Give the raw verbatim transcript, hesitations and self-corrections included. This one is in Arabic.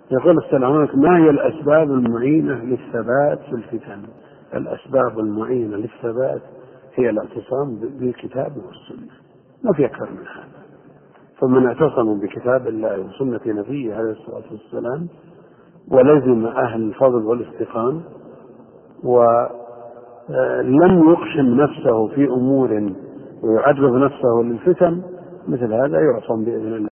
يقول السلام عليكم: ما هي الأسباب المعينة للثبات في الفتن؟ الأسباب المعينة للثبات هي الاعتصام بالكتاب والسنة، ما في أكثر من هذا. فمن اعتصم بكتاب الله وسنة نبيه عليه الصلاة والسلام ولزم أهل الفضل والاستقامة ولم يقشم نفسه في أمور ويعرض نفسه للفتن، مثل هذا يعصم بإذن الله.